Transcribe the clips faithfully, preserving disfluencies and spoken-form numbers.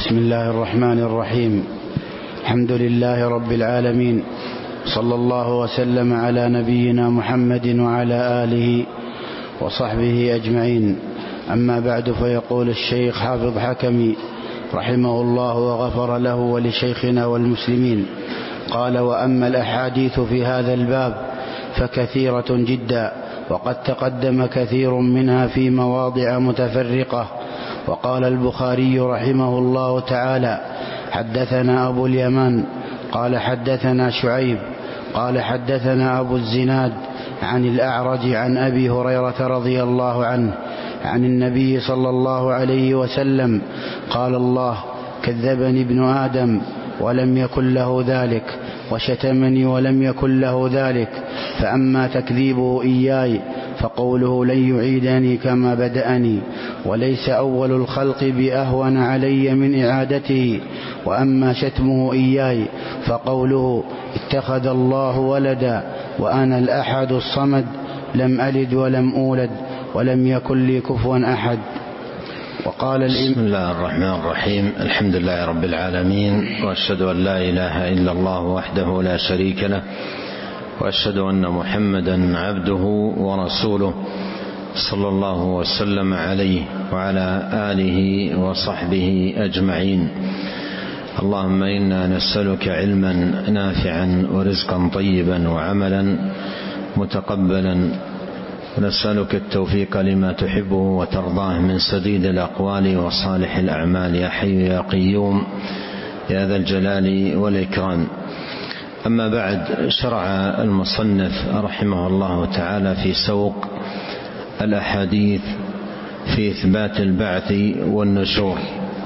بسم الله الرحمن الرحيم. الحمد لله رب العالمين، صلى الله وسلم على نبينا محمد وعلى آله وصحبه أجمعين. أما بعد، فيقول الشيخ حافظ حكمي رحمه الله وغفر له ولشيخنا والمسلمين، قال: وأما الأحاديث في هذا الباب فكثيرة جدا، وقد تقدم كثير منها في مواضع متفرقة. وقال البخاري رحمه الله تعالى: حدثنا أبو اليمان قال حدثنا شعيب قال حدثنا أبو الزناد عن الأعرج عن أبي هريرة رضي الله عنه عن النبي صلى الله عليه وسلم قال: الله كذبني ابن آدم ولم يكن له ذلك، وشتمني ولم يكن له ذلك، فأما تكذيبه إياي فقوله لن يعيدني كما بدأني، وليس أول الخلق بأهون علي من إعادته. وأما شتمه إياي فقوله اتخذ الله ولدا وأنا الأحد الصمد لم ألد ولم أولد ولم يكن لي كفوا أحد. وقال بسم الله الرحمن الرحيم. الحمد لله رب العالمين، وأشهد أن لا إله إلا الله وحده لا شريك له، وأشهد أن محمدا عبده ورسوله صلى الله وسلم عليه وعلى آله وصحبه أجمعين. اللهم إنا نسألك علما نافعا ورزقا طيبا وعملا متقبلا، ونسألك التوفيق لما تحبه وترضاه من سديد الأقوال وصالح الأعمال، يا حي يا قيوم يا ذا الجلال والإكرام. أما بعد، شرع المصنف رحمه الله تعالى في سوق الأحاديث في إثبات البعث والنشور.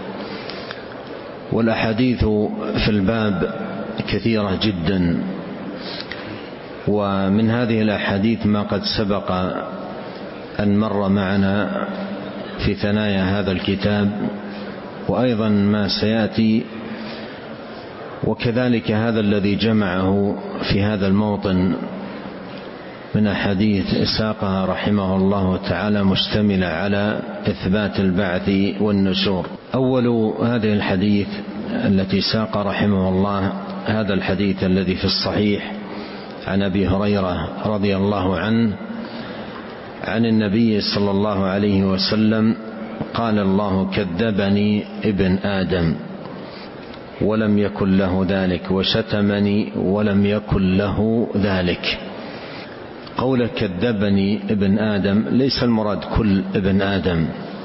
والأحاديث في الباب كثيرة جدا، ومن هذه الأحاديث ما قد سبق أن مر معنا في ثنايا هذا الكتاب، وأيضا ما سيأتي، وكذلك هذا الذي جمعه في هذا الموطن من أحاديث ساقها رحمه الله تعالى مشتملة على إثبات البعث والنشور. أول هذه الحديث التي ساق رحمه الله هذا الحديث الذي في الصحيح عن أبي هريرة رضي الله عنه عن النبي صلى الله عليه وسلم قال: الله كذبني ابن آدم ولم يكن له ذلك، وشتمني ولم يكن له ذلك. قول كذبني ابن آدم ليس المراد كل ابن آدم،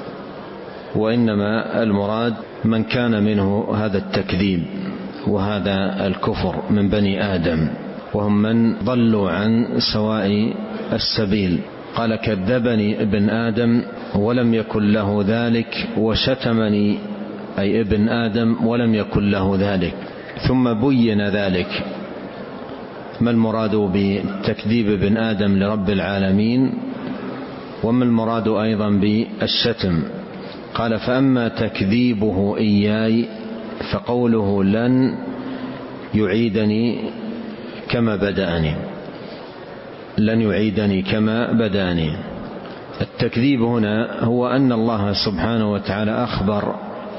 وإنما المراد من كان منه هذا التكذيب وهذا الكفر من بني آدم، وهم من ضلوا عن سواء السبيل. قال: كذبني ابن آدم ولم يكن له ذلك، وشتمني أي ابن آدم ولم يكن له ذلك. ثم بين ذلك، ما المراد بتكذيب ابن آدم لرب العالمين، وما المراد أيضا بالشتم. قال: فأما تكذيبه إياي فقوله لن يعيدني كما بدأني، لن يعيدني كما بدأني. التكذيب هنا هو أن الله سبحانه وتعالى أخبر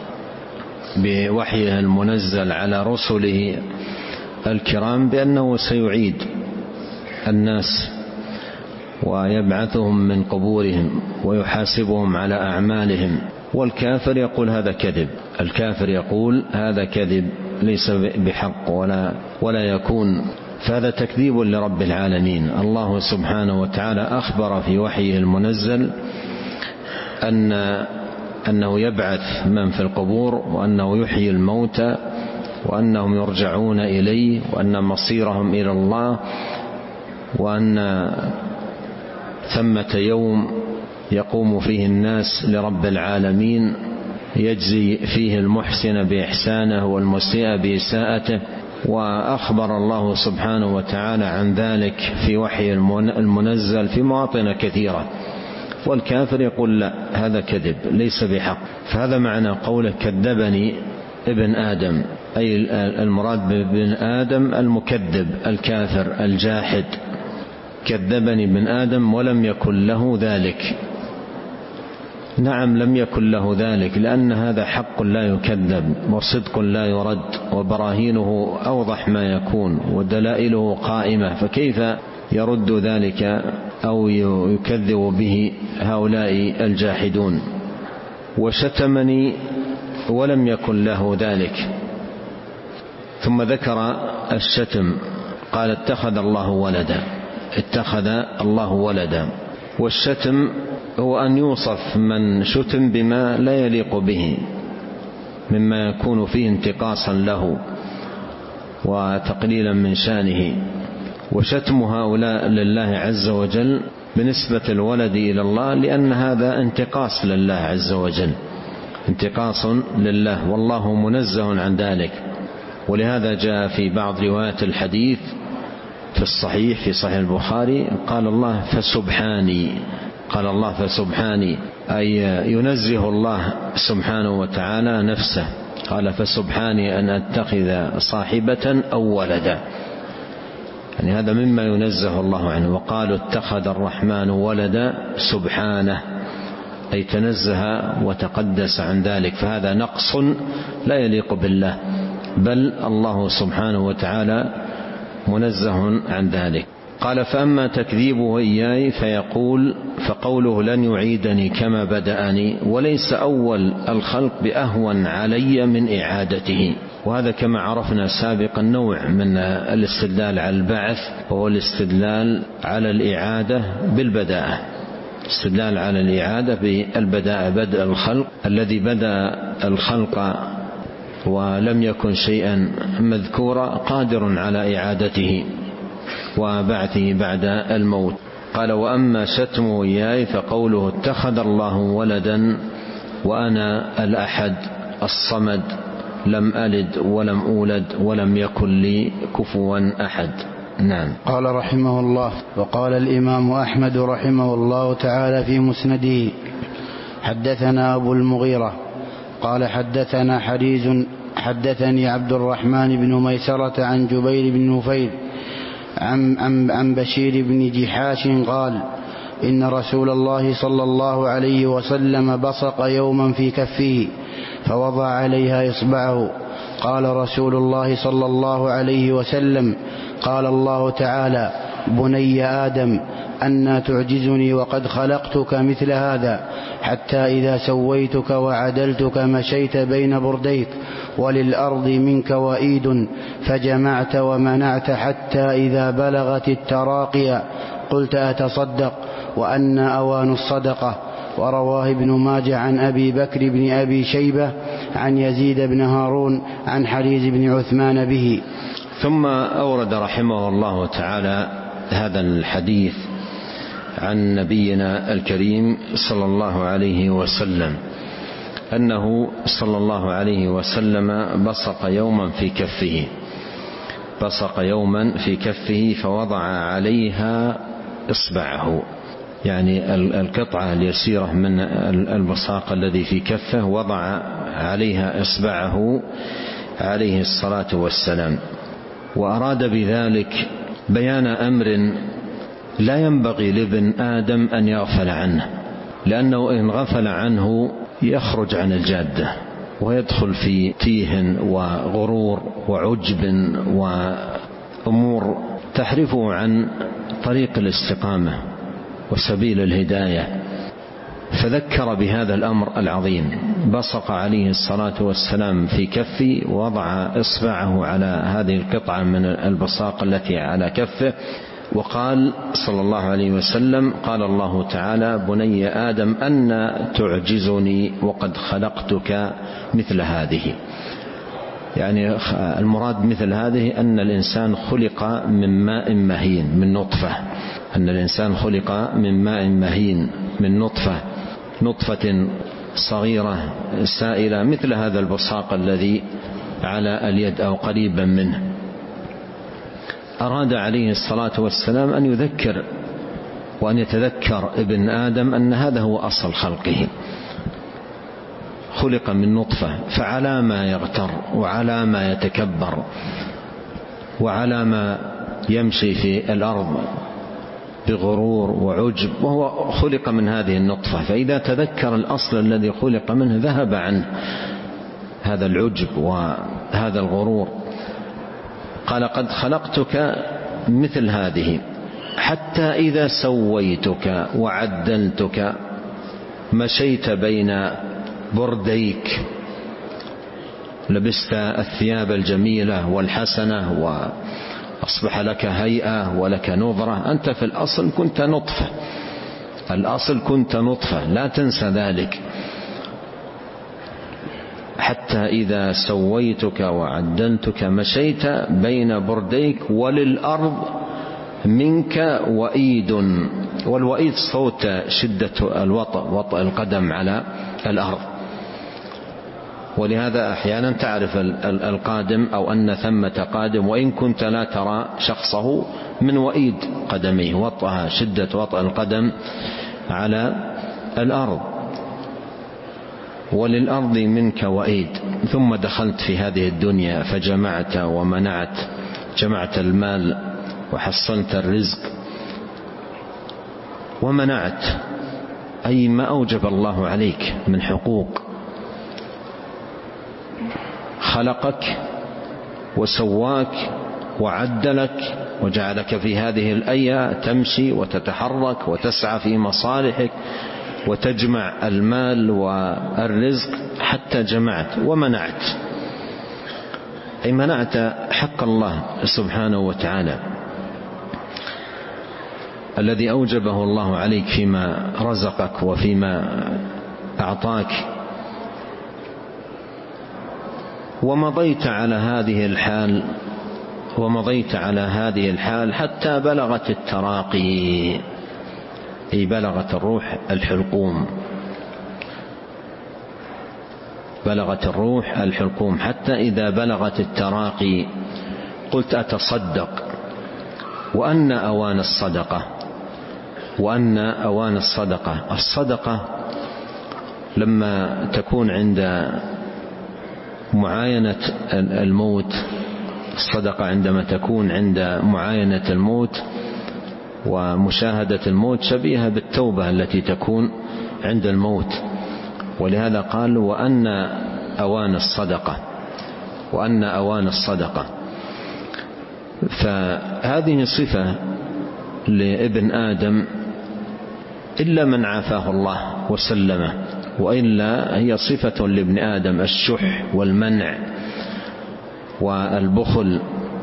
بوحيه المنزل على رسله الكرام بأنه سيعيد الناس ويبعثهم من قبورهم ويحاسبهم على أعمالهم. والكافر يقول هذا كذب، الكافر يقول هذا كذب ليس بحق ولا, ولا يكون. فهذا تكذيب لرب العالمين. الله سبحانه وتعالى أخبر في وحيه المنزل أن أنه يبعث من في القبور، وأنه يحيي الموتى، وأنهم يرجعون إليه، وأن مصيرهم إلى الله، وأن ثمة يوم يقوم فيه الناس لرب العالمين يجزي فيه المحسن بإحسانه والمسيء بإساءته. وأخبر الله سبحانه وتعالى عن ذلك في وحي المنزل في مواطن كثيرة. والكافر يقول لا، هذا كذب ليس بحق. فهذا معنى قوله كذبني ابن آدم، أي المراد بابن آدم المكذب الكافر الجاحد. كذبني ابن آدم ولم يكن له ذلك، نعم لم يكن له ذلك، لأن هذا حق لا يكذب وصدق لا يرد وبراهينه أوضح ما يكون ودلائله قائمة، فكيف يرد ذلك أو يكذب به هؤلاء الجاحدون؟ وشتمني ولم يكن له ذلك. ثم ذكر الشتم، قال اتخذ الله ولدا، اتخذ الله ولدا. والشتم هو أن يوصف من شتم بما لا يليق به مما يكون فيه انتقاصا له وتقليلا من شانه. وشتم هؤلاء لله عز وجل بنسبة الولد إلى الله، لأن هذا انتقاص لله عز وجل، انتقاص لله، والله منزه عن ذلك. ولهذا جاء في بعض روايات الحديث في الصحيح في صحيح البخاري قال الله فسبحاني، قال الله فسبحاني، أي ينزه الله سبحانه وتعالى نفسه. قال فسبحاني أن أتخذ صاحبة أو ولدا، يعني هذا مما ينزه الله عنه. وقالوا اتخذ الرحمن ولدا سبحانه، أي تنزه وتقدس عن ذلك، فهذا نقص لا يليق بالله، بل الله سبحانه وتعالى منزه عن ذلك. قال فأما تكذيبه إياي فيقول فقوله لن يعيدني كما بدأني، وليس أول الخلق بأهون علي من إعادته. وهذا كما عرفنا سابقا نوع من الاستدلال على البعث، وهو الاستدلال على الإعادة بالبداءة، استدلال على الإعادة بالبداءة، بدء الخلق الذي بدأ الخلق ولم يكن شيئا مذكورا قادر على إعادته وبعثه بعد الموت. قال وأما شتمه إياي فقوله اتخذ الله ولدا وأنا الأحد الصمد لم ألد ولم أولد ولم يكن لي كفوا أحد. نعم. قال رحمه الله: وقال الإمام أحمد رحمه الله تعالى في مسنده: حدثنا أبو المغيرة قال حدثنا حريز حدثني عبد الرحمن بن ميسرة عن جبير بن نفيل عن, عن, عن بشير بن جحاش قال: إن رسول الله صلى الله عليه وسلم بصق يوما في كفه فوضع عليها إصبعه. قال رسول الله صلى الله عليه وسلم: قال الله تعالى: بني آدم أنى تعجزني وقد خلقتك مثل هذا، حتى إذا سويتك وعدلتك مشيت بين برديك، وللأرض منك وإيد، فجمعت ومنعت، حتى إذا بلغت التراقي قلت أتصدق، وأن أوان الصدقة. ورواه ابن ماجه عن أبي بكر بن أبي شيبة عن يزيد بن هارون عن حريز بن عثمان به. ثم أورد رحمه الله تعالى هذا الحديث عن نبينا الكريم صلى الله عليه وسلم أنه صلى الله عليه وسلم بصق يوما في كفه بصق يوما في كفه فوضع عليها إصبعه، يعني القطعة اليسيرة من البصاق الذي في كفه وضع عليها إصبعه عليه الصلاة والسلام. وأراد بذلك بيان أمر لا ينبغي لابن آدم أن يغفل عنه، لأنه إن غفل عنه يخرج عن الجادة ويدخل في تيه وغرور وعجب وأمور تحرفه عن طريق الاستقامة وسبيل الهداية. فذكر بهذا الأمر العظيم، بصق عليه الصلاة والسلام في كفه ووضع إصبعه على هذه القطعة من البصاق التي على كفه، وقال صلى الله عليه وسلم: قال الله تعالى: بني آدم أنى تعجزني وقد خلقتك مثل هذه. يعني المراد مثل هذه أن الإنسان خلق من ماء مهين من نطفة أن الإنسان خلق من ماء مهين من نطفة نطفة صغيرة سائلة مثل هذا البصاق الذي على اليد أو قريبا منه. أراد عليه الصلاة والسلام أن يذكر وأن يتذكر ابن آدم أن هذا هو أصل خلقه، خلق من نطفة، فعلى ما يغتر وعلى ما يتكبر وعلى ما يمشي في الأرض بغرور وعجب، وهو خلق من هذه النطفة. فإذا تذكر الأصل الذي خلق منه ذهب عنه هذا العجب وهذا الغرور. قال قد خلقتك مثل هذه حتى إذا سويتك وعدلتك مشيت بين برديك، لبست الثياب الجميلة والحسنة وأصبح لك هيئة ولك نظرة. أنت في الأصل كنت نطفة، الأصل كنت نطفة، لا تنسى ذلك. حتى إذا سويتك وعدلتك مشيت بين برديك وللأرض منك وئيد. والوئيد صوت شدة الوطأ، وطأ القدم على الأرض. ولهذا أحيانا تعرف القادم أو أن ثمة قادم وإن كنت لا ترى شخصه من وئيد قدميه، وطأها شدة وطأ القدم على الأرض. وللأرض منك وئيد. ثم دخلت في هذه الدنيا فجمعت ومنعت، جمعت المال وحصلت الرزق ومنعت، أي ما أوجب الله عليك من حقوق. خلقك وسواك وعدلك وجعلك في هذه الأية تمشي وتتحرك وتسعى في مصالحك وتجمع المال والرزق حتى جمعت ومنعت، أي منعت حق الله سبحانه وتعالى الذي أوجبه الله عليك فيما رزقك وفيما أعطاك. ومضيت على هذه الحال ومضيت على هذه الحال حتى بلغت التراقي، أي بلغت الروح الحلقوم، بلغت الروح الحلقوم حتى إذا بلغت التراقي قلت أتصدق. وأن أوان الصدقة، وأن أوان الصدقة، الصدقة لما تكون عند معاينة الموت، الصدقة عندما تكون عند معاينة الموت ومشاهدة الموت شبيهة بالتوبة التي تكون عند الموت. ولهذا قال وأن أوان الصدقة، وأن أوان الصدقة. فهذه صفة لابن آدم إلا من عافاه الله وسلمه، وإلا هي صفة لابن آدم الشح والمنع والبخل،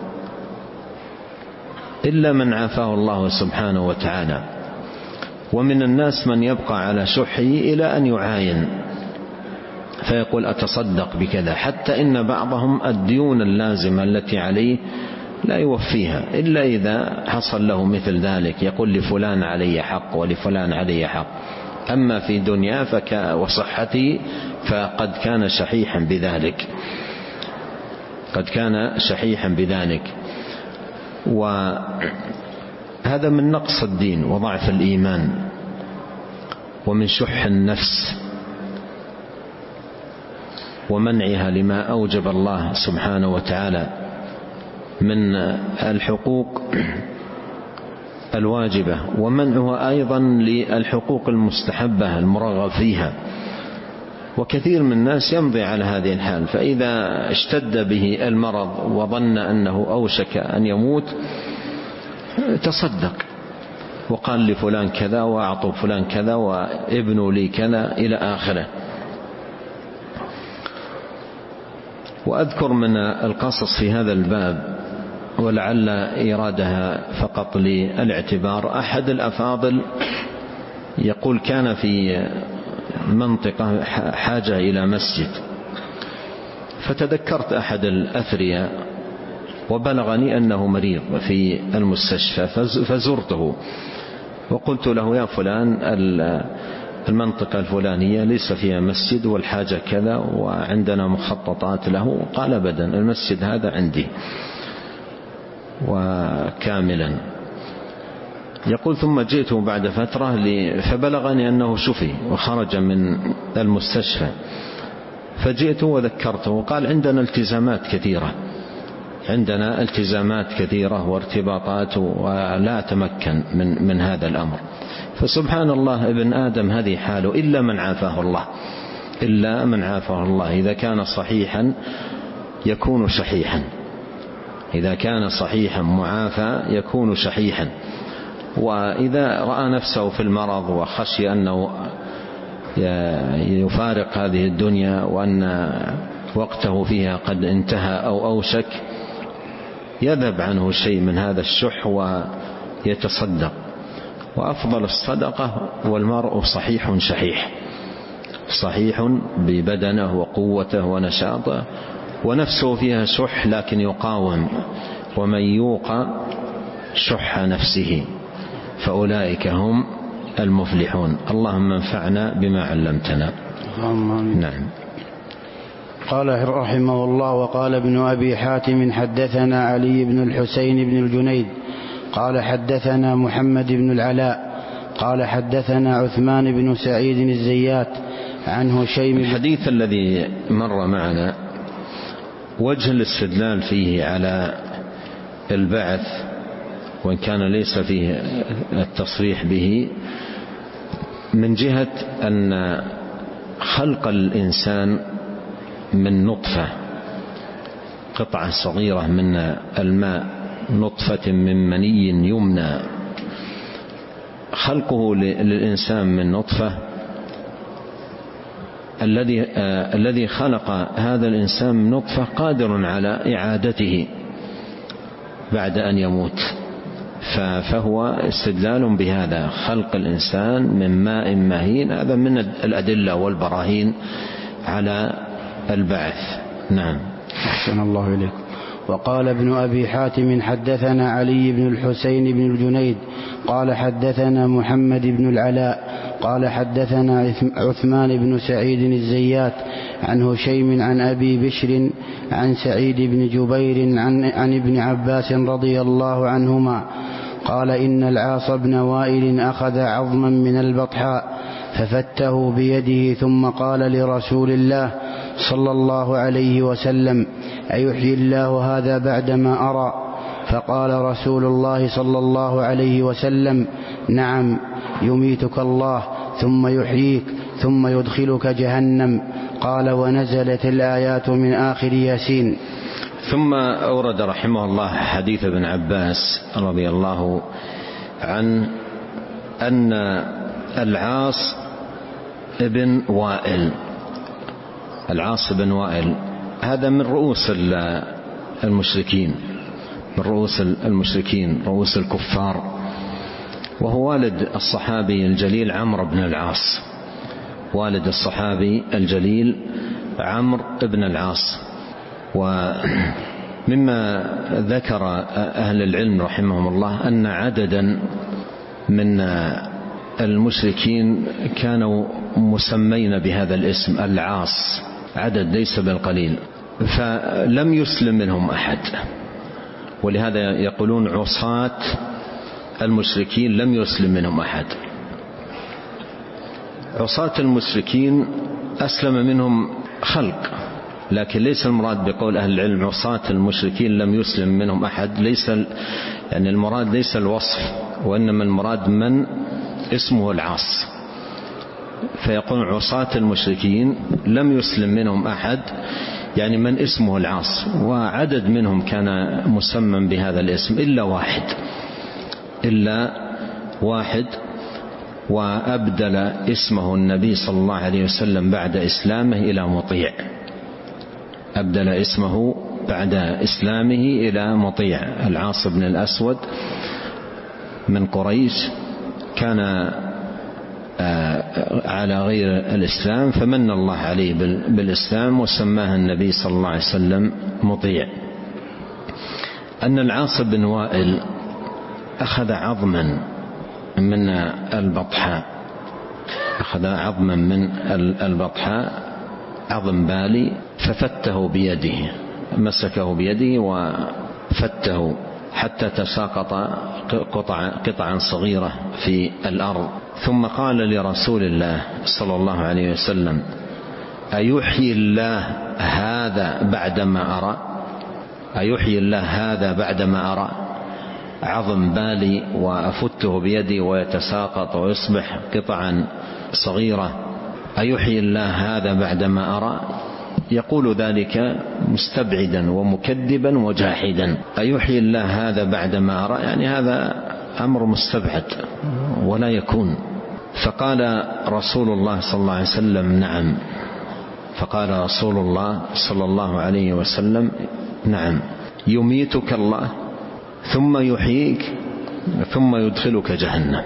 إلا من عافاه الله سبحانه وتعالى. ومن الناس من يبقى على شحه إلى أن يعاين فيقول أتصدق بكذا، حتى إن بعضهم الديون اللازمة التي عليه لا يوفيها إلا إذا حصل له مثل ذلك، يقول لفلان علي حق ولفلان علي حق. أما في دنيا فك وصحته فقد كان شحيحا بذلك، قد كان شحيحا بذلك. وهذا من نقص الدين وضعف الإيمان ومن شح النفس ومنعها لما أوجب الله سبحانه وتعالى من الحقوق الواجبة، ومنعها أيضا للحقوق المستحبة المرغب فيها. وكثير من الناس يمضي على هذه الحال، فإذا اشتد به المرض وظن أنه أوشك أن يموت تصدق وقال لفلان كذا وأعطوا فلان كذا وابنوا لي كذا إلى آخره. وأذكر من القصص في هذا الباب ولعل إرادها فقط للاعتبار، أحد الأفاضل يقول كان في منطقة حاجة إلى مسجد، فتذكرت أحد الأثرياء وبلغني أنه مريض في المستشفى فزرته وقلت له يا فلان المنطقة الفلانية ليس فيها مسجد والحاجة كذا وعندنا مخططات له. قال أبدا، المسجد هذا عندي وكاملا. يقول ثم جئت بعد فترة فبلغني أنه شفي وخرج من المستشفى، فجئت وذكرته وقال عندنا التزامات كثيرة عندنا التزامات كثيرة وارتباطات ولا أتمكن من, من هذا الأمر. فسبحان الله ابن آدم هذه حاله إلا من عافاه الله، إلا من عافاه الله. إذا كان صحيحا يكون شحيحا، إذا كان صحيحا معافى يكون شحيحا. وإذا رأى نفسه في المرض وخشي أنه يفارق هذه الدنيا وأن وقته فيها قد انتهى أو أوشك، يذهب عنه شيء من هذا الشح ويتصدق. وأفضل الصدقة والمرء صحيح شحيح، صحيح ببدنه وقوته ونشاطه ونفسه فيها شح لكن يقاوم. ومن يوق شح نفسه فأولئك هم المفلحون. اللهم انفعنا بما علمتنا. نعم. قال رحمه الله: وقال ابن أبي حاتم حدثنا علي بن الحسين بن الجنيد قال حدثنا محمد بن العلاء قال حدثنا عثمان بن سعيد الزيات عن هشيم. الحديث الذي مر معنا وجه الاستدلال فيه على البعث، وإن كان ليس فيه التصريح به، من جهة أن خلق الإنسان من نطفة، قطعة صغيرة من الماء، نطفة من مني يمنى، خلقه للإنسان من نطفة، الذي آه الذي خلق هذا الإنسان من نطفة قادر على إعادته بعد أن يموت. فهو استدلال بهذا، خلق الإنسان من ماء مهين، هذا من الأدلة والبراهين على البعث. نعم. أحسن الله إليك. وقال ابن أبي حاتم حدثنا علي بن الحسين بن الجنيد قال حدثنا محمد بن العلاء قال حدثنا عثمان بن سعيد الزيات عن هشيم عن أبي بشر عن سعيد بن جبير عن, عن ابن عباس رضي الله عنهما قال: إن العاص بن وائل أخذ عظما من البطحاء ففته بيده ثم قال لرسول الله صلى الله عليه وسلم: أيحيي الله هذا بعدما أرى؟ فقال رسول الله صلى الله عليه وسلم: نعم، يميتك الله ثم يحييك ثم يدخلك جهنم. قال: ونزلت الآيات من آخر ياسين. ثم أورد رحمه الله حديث ابن عباس رضي الله عنه أن العاص ابن وائل، العاص بن وائل هذا من رؤوس المشركين، من رؤوس المشركين رؤوس الكفار، وهو والد الصحابي الجليل عمرو بن العاص، والد الصحابي الجليل عمرو بن العاص. ومما ذكر أهل العلم رحمهم الله أن عددا من المشركين كانوا مسمين بهذا الاسم العاص، عدد ليس بالقليل، فلم يسلم منهم أحد. ولهذا يقولون عصاة المشركين لم يسلم منهم أحد. عصاة المشركين أسلم منهم خلق، لكن ليس المراد بقول أهل العلم عصاة المشركين لم يسلم منهم أحد، ليس يعني المراد ليس الوصف، وإنما المراد من اسمه العاص. فيقول عصاة المشركين لم يسلم منهم أحد، يعني من اسمه العاص، وعدد منهم كان مسمى بهذا الاسم إلا واحد، إلا واحد وأبدل اسمه النبي صلى الله عليه وسلم بعد إسلامه إلى مطيع، أبدل اسمه بعد إسلامه إلى مطيع. العاص بن الأسود من قريش كان على غير الإسلام، فمن الله عليه بالإسلام وسماه النبي صلى الله عليه وسلم مطيع. أن العاص بن وائل أخذ عظما من البطحاء، أخذ عظما من البطحاء، عظم بالي، ففته بيده، مسكه بيده وفته حتى تساقط قطع قطعا صغيرة في الأرض. ثم قال لرسول الله صلى الله عليه وسلم: أيحيي الله هذا بعدما أرى؟ أيحيي الله هذا بعدما أرى عظم بالي وأفته بيدي ويتساقط ويصبح قطعا صغيرة؟ أيحيي الله هذا بعدما أرى؟ يقول ذلك مستبعدا ومكذبا وجاحدا. أيحيي الله هذا بعدما أرى، يعني هذا أمر مستبعد ولا يكون. فقال رسول الله صلى الله عليه وسلم نعم. فقال رسول الله صلى الله عليه وسلم نعم، يميتك الله ثم يحييك ثم يدخلك جهنم.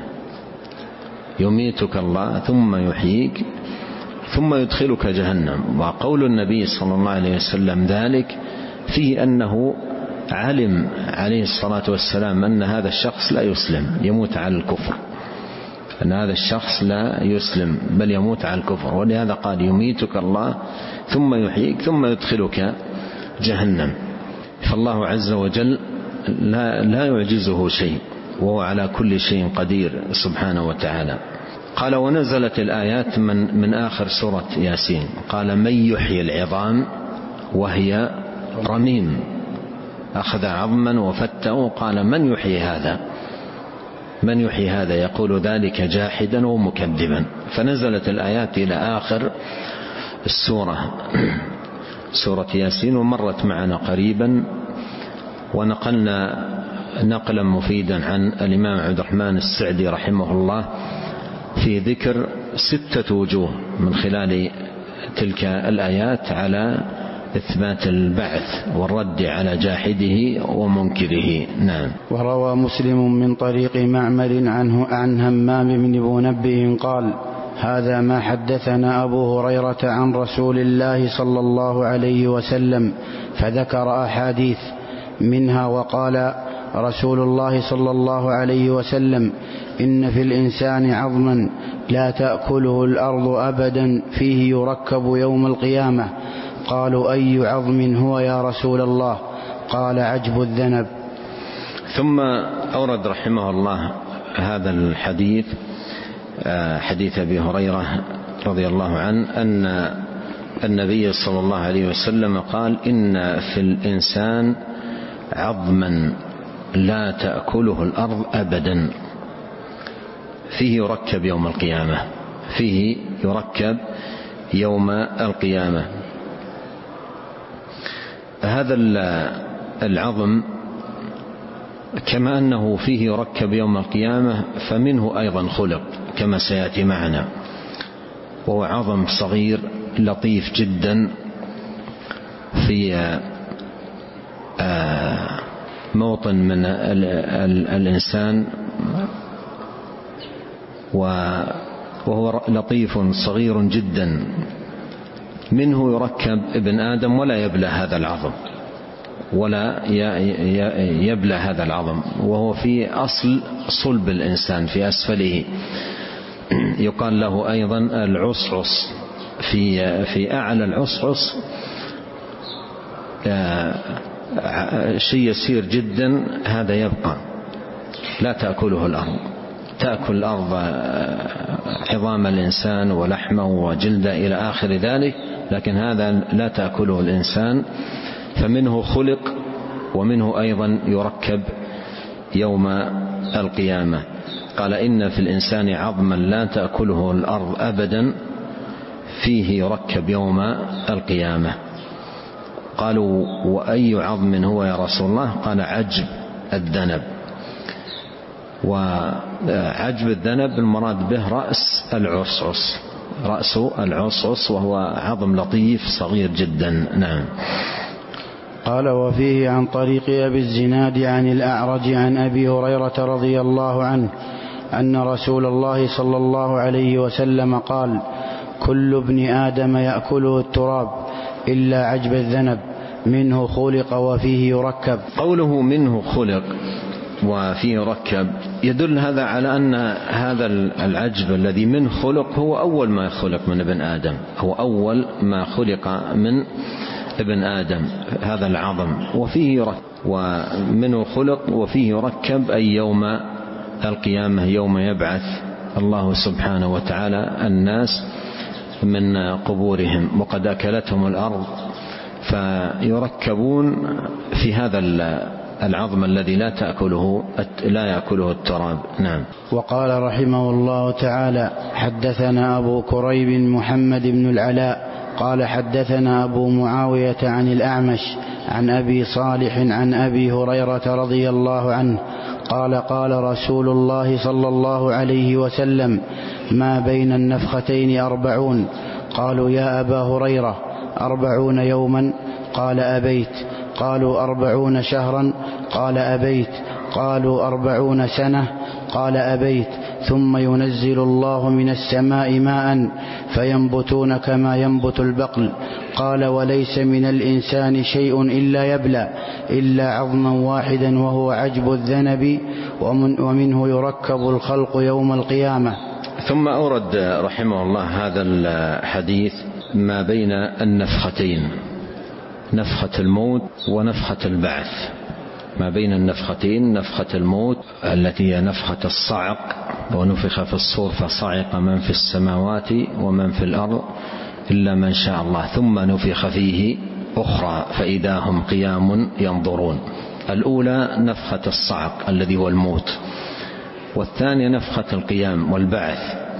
يميتك الله ثم يحييك ثم يدخلك جهنم. وقول النبي صلى الله عليه وسلم ذلك فيه أنه علم عليه الصلاة والسلام أن هذا الشخص لا يسلم، يموت على الكفر، أن هذا الشخص لا يسلم بل يموت على الكفر، ولهذا قال يميتك الله ثم يحييك ثم يدخلك جهنم. فالله عز وجل لا, لا يعجزه شيء، وهو على كل شيء قدير سبحانه وتعالى. قال ونزلت الآيات من, من آخر سورة ياسين، قال من يحيي العظام وهي رميم، أخذ عظما وفته، قال من يحيي هذا، من يحيي هذا، يقول ذلك جاحدا ومكذبا. فنزلت الآيات إلى آخر السورة سورة ياسين، ومرت معنا قريبا، ونقلنا نقلا مفيدا عن الإمام عبد الرحمن السعدي رحمه الله في ذكر ستة وجوه من خلال تلك الآيات على إثبات البعث والرد على جاحده ومنكره. نعم. وروى مسلم من طريق معمر عنه عن همام بن منبه قال هذا ما حدثنا أبو هريرة عن رسول الله صلى الله عليه وسلم، فذكر أحاديث منها وقال رسول الله صلى الله عليه وسلم إن في الإنسان عظما لا تأكله الأرض أبدا فيه يركب يوم القيامة. قالوا أي عظم هو يا رسول الله؟ قال عجب الذنب. ثم أورد رحمه الله هذا الحديث، حديث أبي هريرة رضي الله عنه أن النبي صلى الله عليه وسلم قال إن في الإنسان عظما لا تأكله الأرض أبدا فيه يركب يوم القيامة، فيه يركب يوم القيامة. هذا العظم كما أنه فيه يركب يوم القيامة فمنه أيضا خلق كما سيأتي معنا، وهو عظم صغير لطيف جدا في موطن من الإنسان، وهو لطيف صغير جدا، منه يركب ابن آدم ولا يبلى هذا العظم، ولا يبلى هذا العظم، وهو في أصل صلب الإنسان في أسفله، يقال له أيضا العصعص، في في أعلى العصعص شيء يسير جدا، هذا يبقى لا تأكله الأرض. تأكل الأرض عظام الإنسان ولحمه وجلده إلى آخر ذلك، لكن هذا لا تأكله الإنسان، فمنه خلق ومنه أيضا يركب يوم القيامة. قال إن في الإنسان عظما لا تأكله الأرض أبدا فيه يركب يوم القيامة. قالوا وأي عظم هو يا رسول الله؟ قال عجب الذنب. وعجب الذنب المراد به رأس العصعص، رأس العصعص، وهو عظم لطيف صغير جدا. نعم. قال وفيه عن طريق أبي الزناد عن الأعرج عن أبي هريرة رضي الله عنه أن رسول الله صلى الله عليه وسلم قال كل ابن آدم يأكله التراب إلا عجب الذنب منه خلق وفيه يركب. قوله منه خلق وفيه يركب يدل هذا على أن هذا العجب الذي منه خلق هو أول ما خلق من ابن آدم، هو أول ما خلق من ابن آدم هذا العظم، وفيه يركب، ومنه خلق وفيه يركب أي يوم القيامة، يوم يبعث الله سبحانه وتعالى الناس من قبورهم، وقد أكلتهم الأرض فيركبون في هذا العظم الذي لا تأكله لا يأكله التراب. نعم. وقال رحمه الله تعالى: حدثنا أبو كريب محمد بن العلاء قال حدثنا أبو معاوية عن الأعمش عن أبي صالح عن أبي هريرة رضي الله عنه قال: قال رسول الله صلى الله عليه وسلم: ما بين النفختين أربعون. قالوا: يا أبا هريرة، أربعون يوما؟ قال: أبيت. قالوا: أربعون شهرا؟ قال: أبيت. قالوا: أربعون سنة؟ قال: أبيت. ثم ينزل الله من السماء ماء فينبتون كما ينبت البقل. قال: وليس من الإنسان شيء إلا يبلى إلا عظما واحدا وهو عجب الذنب ومن ومنه يركب الخلق يوم القيامة. ثم أورد رحمه الله هذا الحديث ما بين النفختين، نفخة الموت ونفخة البعث. ما بين النفختين نفخة الموت التي هي نفخة الصعق، ونفخ في الصور فصعق من في السماوات ومن في الأرض إلا من شاء الله، ثم نفخ فيه أخرى فإذا هم قيام ينظرون. الأولى نفخة الصعق الذي هو الموت، والثانية نفخة القيام والبعث.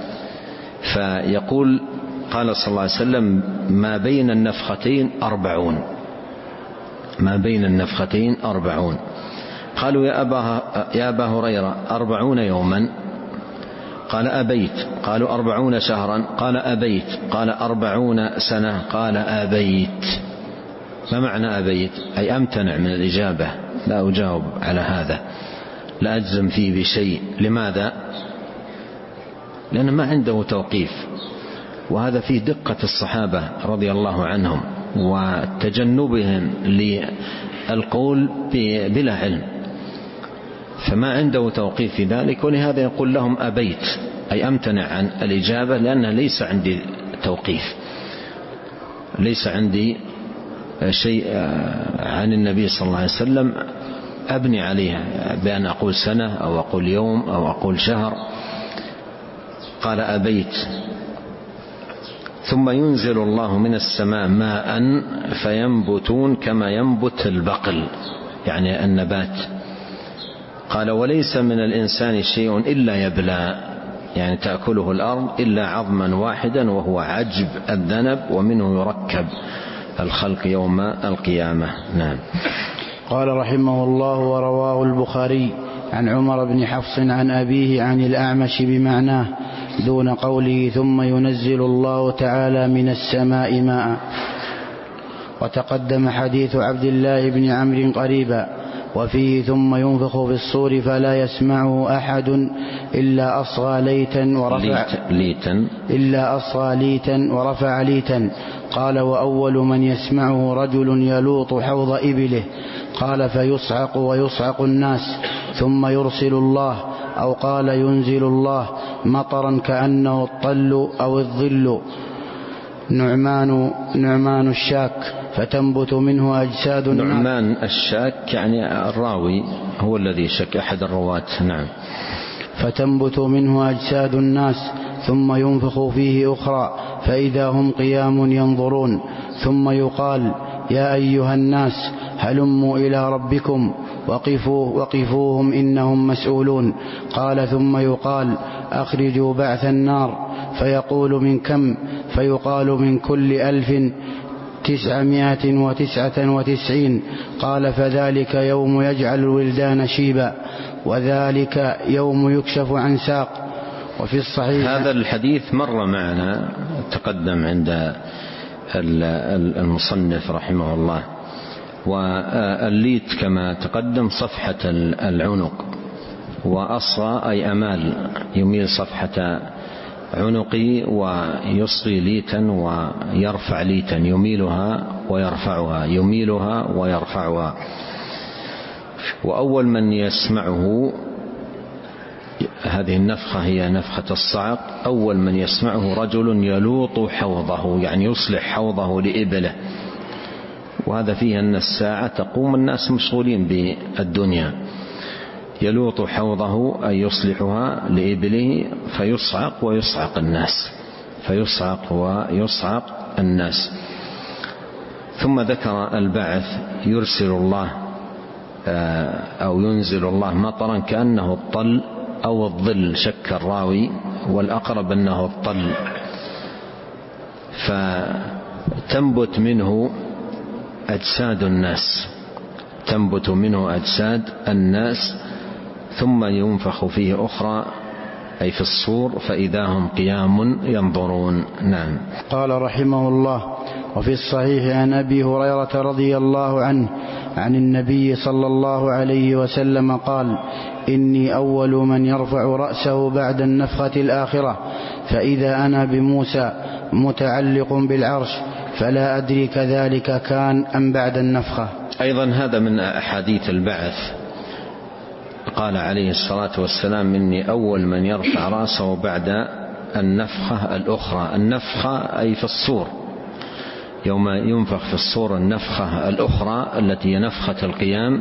فيقول قال صلى الله عليه وسلم: ما بين النفختين أربعون. ما بين النفختين أربعون. قالوا: يا أبا, يا أبا هريرة، أربعون يوما؟ قال: أبيت. قالوا: أربعون شهرا؟ قال: أبيت. قال: أربعون سنة؟ قال: أبيت. ما معنى أبيت؟ أي أمتنع من الإجابة، لا أجاوب على هذا، لا أجزم فيه بشيء. لماذا؟ لأن ما عنده توقيف، وهذا فيه دقة الصحابة رضي الله عنهم وتجنبهم للقول بلا علم، فما عنده توقيف في ذلك، ولهذا يقول لهم أبيت، أي أمتنع عن الإجابة، لأن ليس عندي توقيف، ليس عندي شيء عن النبي صلى الله عليه وسلم أبني عليها بأن أقول سنة أو أقول يوم أو أقول شهر. قال: أبيت. ثم ينزل الله من السماء ماء فينبتون كما ينبت البقل، يعني النبات. قال: وليس من الإنسان شيء إلا يبلى، يعني تأكله الأرض، إلا عظما واحدا وهو عجب الذنب ومنه يركب الخلق يوم القيامة. نعم. قال رحمه الله: ورواه البخاري عن عمر بن حفص عن أبيه عن الأعمش بمعناه دون قوله: ثم ينزل الله تعالى من السماء ماء. وتقدم حديث عبد الله بن عمرو قريبا، وفيه: ثم ينفخ في الصور فلا يسمعه أحد إلا أصغى ليتا ورفع ليتا إلا أصغى ليتا ورفع ليتا. قال: وأول من يسمعه رجل يلوط حوض إبله. قال: فيصعق ويصعق الناس، ثم يرسل الله، أو قال ينزل الله، مطرا كأنه الطل أو الظل، نعمان نعمان الشاك، فتنبت منه أجساد الناس. نعمان الشاك يعني الراوي هو الذي شك، أحد الرواة. نعم. فتنبت منه أجساد الناس، ثم ينفخ فيه أخرى فإذا هم قيام ينظرون، ثم يقال: يا أيها الناس هلموا إلى ربكم وقفوا وقفوهم إنهم مسؤولون. قال: ثم يقال: أخرجوا بعث النار، فيقول: من كم؟ فيقال: من كل ألف تسعمائة وتسعة وتسعين. قال: فذلك يوم يجعل الولدان شيبا، وذلك يوم يكشف عن ساق. وفي الصحيح هذا الحديث مر معنا، تقدم عند المصنف رحمه الله. والليت كما تقدم صفحة العنق، وأصغى أي أمال، يميل صفحة عنقي ويصغي ليتا ويرفع ليتا، يميلها ويرفعها، يميلها ويرفعها. وأول من يسمعه هذه النفخة هي نفخة الصعق، أول من يسمعه رجل يلوط حوضه، يعني يصلح حوضه لإبله. وهذا فيه أن الساعة تقوم الناس مشغولين بالدنيا. يلوط حوضه أي يصلحها لإبله، فيصعق ويصعق الناس، فيصعق ويصعق الناس. ثم ذكر البعث يرسل الله أو ينزل الله مطرا كأنه الطل أو الظل، شك الراوي، والأقرب أنه الطل، فتنبت منه أجساد الناس تنبت منه أجساد الناس ثم ينفخ فيه أخرى أي في الصور فإذا هم قيام ينظرون. نعم. قال رحمه الله: وفي الصحيح عن أبي هريرة رضي الله عنه عن النبي صلى الله عليه وسلم قال: إني أول من يرفع رأسه بعد النفخة الآخرة، فإذا أنا بموسى متعلق بالعرش، فلا أدري كذلك كان أم بعد النفخة. أيضا هذا من أحاديث البعث. قال عليه الصلاة والسلام: إني أول من يرفع رأسه بعد النفخة الأخرى. النفخة أي في الصور، يوم ينفخ في الصور النفخة الأخرى التي هي نفخة القيام،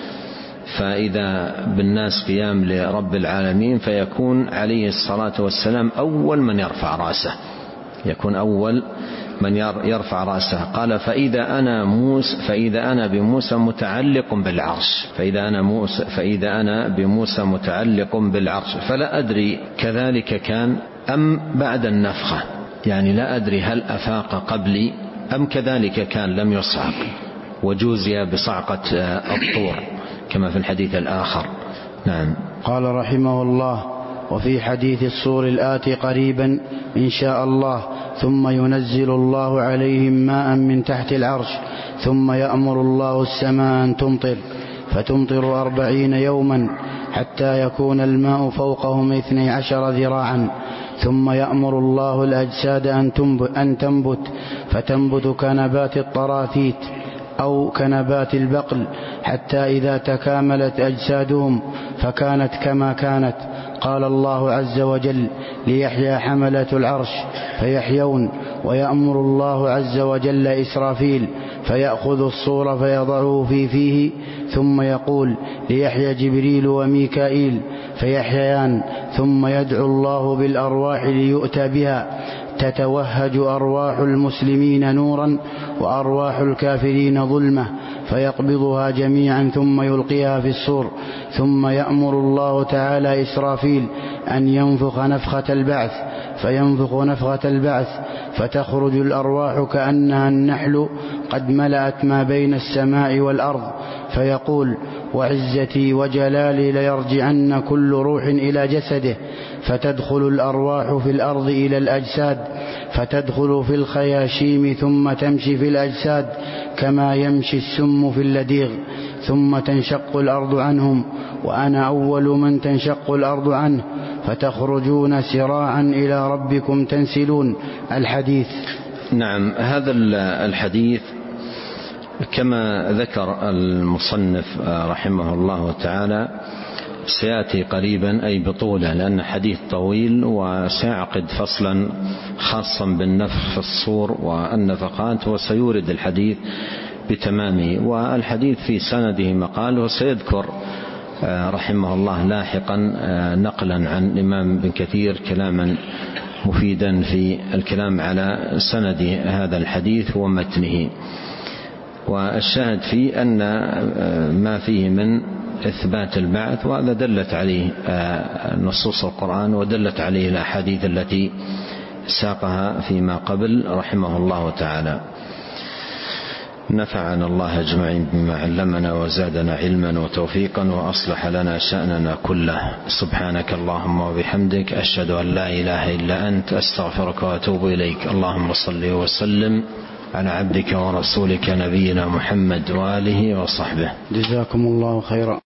فإذا بالناس قيام لرب العالمين، فيكون عليه الصلاة والسلام أول من يرفع رأسه، يكون أول من يرفع رأسه. قال: فإذا أنا موسى فإذا أنا بموسى متعلق بالعرش فإذا أنا موسى فإذا أنا بموسى متعلق بالعرش، فلا أدري كذلك كان أم بعد النفخة، يعني لا أدري هل أفاق قبلي أم كذلك كان لم يصعق وجوزي بصعقة الطور كما في الحديث الآخر. نعم. قال رحمه الله: وفي حديث الصور الآتي قريبا إن شاء الله، ثم ينزل الله عليهم ماء من تحت العرش، ثم يأمر الله السماء أن تمطر، فتمطر أربعين يوما حتى يكون الماء فوقهم اثني عشر ذراعا، ثم يأمر الله الأجساد أن تنبت، فتنبت كنبات الطراثيت أو كنبات البقل، حتى إذا تكاملت أجسادهم فكانت كما كانت. قال الله عز وجل: ليحيى حملة العرش فيحيون. ويأمر الله عز وجل إسرافيل فيأخذ الصور فيضعه في فيه، ثم يقول: ليحيى جبريل وميكائيل فيحييان، ثم يدعو الله بالأرواح ليؤتى بها، تتوهج أرواح المسلمين نورا وأرواح الكافرين ظلمة، فيقبضها جميعا ثم يلقيها في الصور، ثم يأمر الله تعالى إسرافيل أن ينفخ نفخة البعث، فينفخ نفخة البعث، فتخرج الأرواح كأنها النحل قد ملأت ما بين السماء والأرض، فيقول: وعزتي وجلالي ليرجعن كل روح إلى جسده، فتدخل الأرواح في الأرض إلى الأجساد، فتدخل في الخياشيم ثم تمشي في الأجساد كما يمشي السم في اللديغ، ثم تنشق الأرض عنهم، وأنا أول من تنشق الأرض عنه، فتخرجون سراعا إلى ربكم تنسلون. الحديث. نعم. هذا الحديث كما ذكر المصنف رحمه الله تعالى سيأتي قريبا أي بطولة، لأن حديث طويل، وسيعقد فصلا خاصا بالنفخ في الصور والنفقات، وسيورد الحديث بتمامه. والحديث في سنده مقال، وسيذكر رحمه الله لاحقا نقلا عن الإمام ابن كثير كلاما مفيدا في الكلام على سند هذا الحديث ومتنه. والشاهد فيه أن ما فيه من إثبات البعث، وهذا دلت عليه نصوص القرآن ودلت عليه الأحاديث التي ساقها فيما قبل رحمه الله تعالى. نفعنا الله أجمعين بما علمنا وزادنا علما وتوفيقا وأصلح لنا شأننا كله. سبحانك اللهم وبحمدك، أشهد أن لا إله إلا أنت، أستغفرك وأتوب إليك. اللهم صل وسلم على عبدك ورسولك نبينا محمد وآله وصحبه. جزاكم الله خيرا.